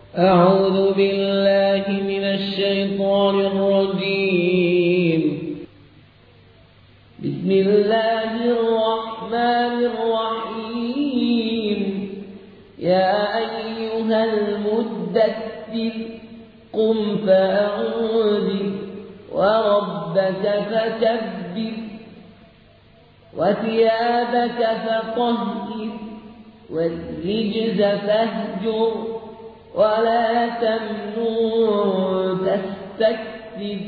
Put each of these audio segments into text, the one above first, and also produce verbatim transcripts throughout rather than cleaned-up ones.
أعوذ بالله من الشيطان الرجيم. بسم الله الرحمن الرحيم. يا أيها المدثر قم فأنذر وربك فكبر وثيابك فطهر والرجز فاهجر ولا تمنن تستكبر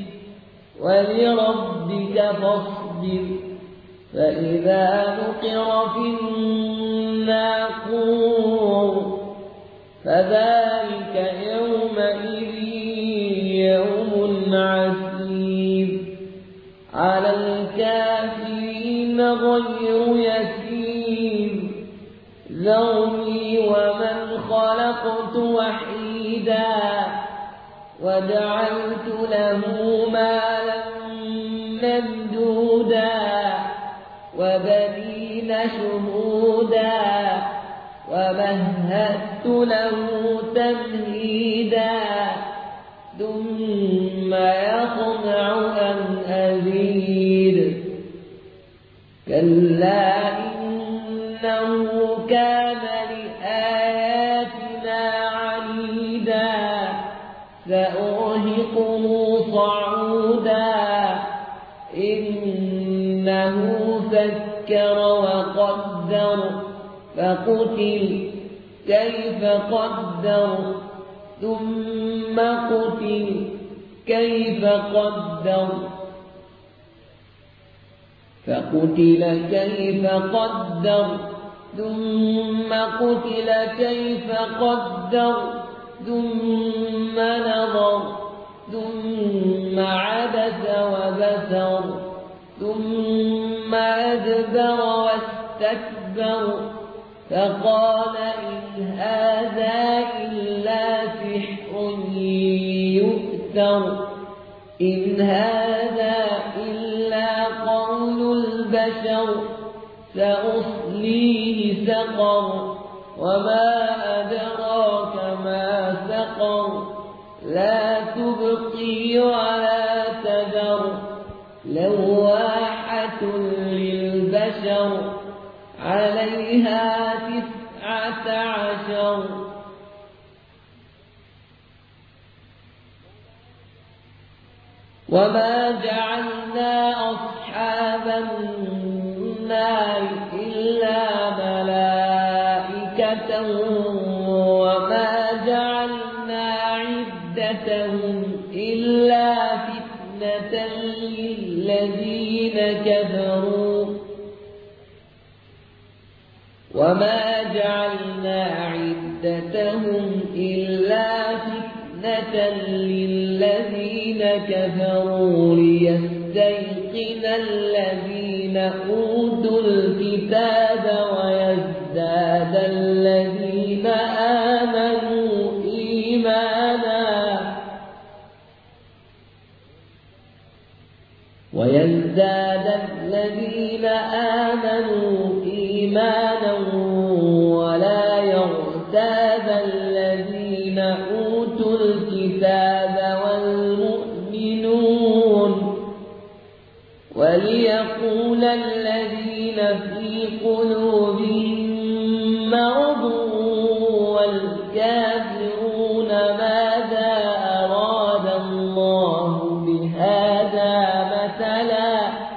ولربك فاصبر. فإذا نقر في الناقور فذلك يومئذ يوم عسير على الكافرين غير يسير. ذرني ومن خلقت وحيدا وجعلت له مالا ممدودا وبنين شهودا ومهدت له تمهيدا ثم يطمع أن أزيد. كلا إنه كان لآياتنا عنيدا سأرهقه صعودا. إنه فكر وقدر فقتل كيف قدر ثم قتل كيف قدر فقتل كيف قدر ثم قتل كيف قدر ثم نظر ثم عبس وبسر ثم أدبر واستكبر فقال إن هذا إلا سحر يؤثر إن هذا إلا قول البشر سأصليه سقر وما أدراك ما سقر لا تبقي ولا تذر لواحة للبشر عليها تسعة عشر. وما جعلنا أصحاب النار إلا ملائكة وما جعلنا عدتهم إلا فتنة للذين كفروا وما جعلنا عدتهم إلا فتنة للذين كفروا ليستيقن الذين أوتوا الكتاب ويزداد الذين آمنوا إيمانا ويزداد الذين آمنوا إيمانا ولا يرتاب الذين أوتوا الكتاب والمؤمنون وليقول الذين في قلوبهم مرض والكافرون ماذا أراد الله بهذا مثلا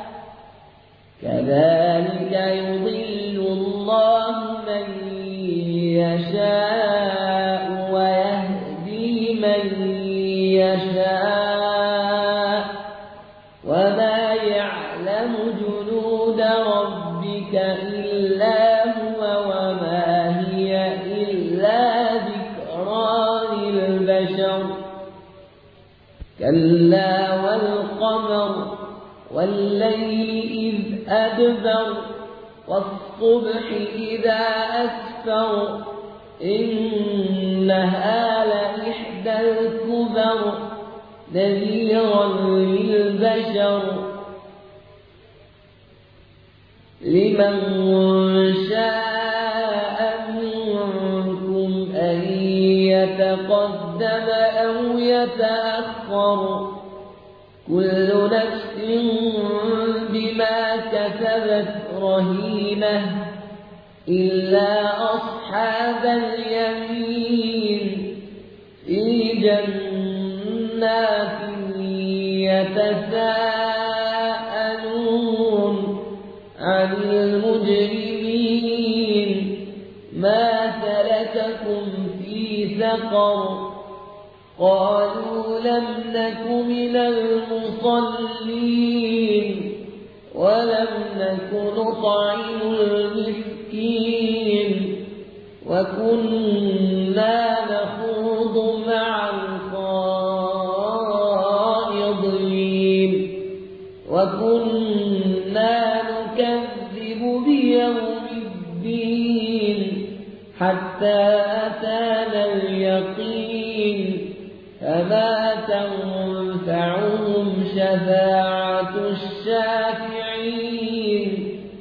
كذلك يضل الله من يشاء ويهدي من يشاء وما يعلم جنود ربك إلا هو وما هي إلا ذكرى للبشر. كلا والقمر والليل إذ أدبر والصبح إذا أسفر إنها لإحدى الكبر نذيرا للبشر لمن شاء منكم أن يتقدم أو يتأخر كل نفس بما كسبت رهينة إلا أصحاب اليمين في جنات يتساءلون عن المجرمين ما سلككم في سقر قالوا لم نك من المصلين ولم نك نطعم المسكين وكنا نخوض مع الخائضين وكنا نكذب بيوم الدين حتى أتانا اليقين فما تنفعهم شفاعة الشافعين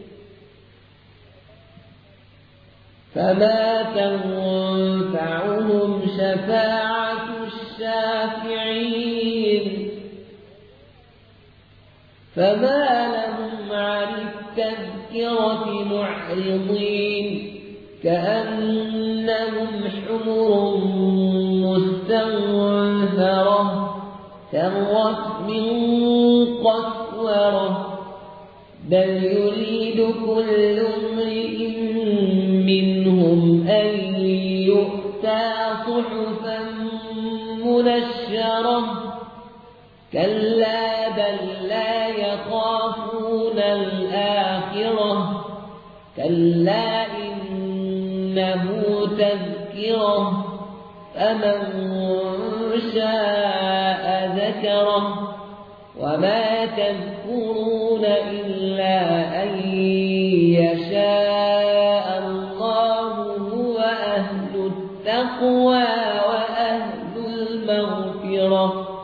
فما تنفعهم شفاعة الشافعين فما لهم عن التذكرة معرضين كأنهم حمر مستنفرة فرت من قسورة بل يريد كل امرئ منهم أن يؤتى صحفا منشرة كلا بل لا يخافون الآخرة كلا إنه تذكرة فمن شاء ذكره وما تذكرون إلا أن يشاء الله هو أهل التقوى وأهل المغفرة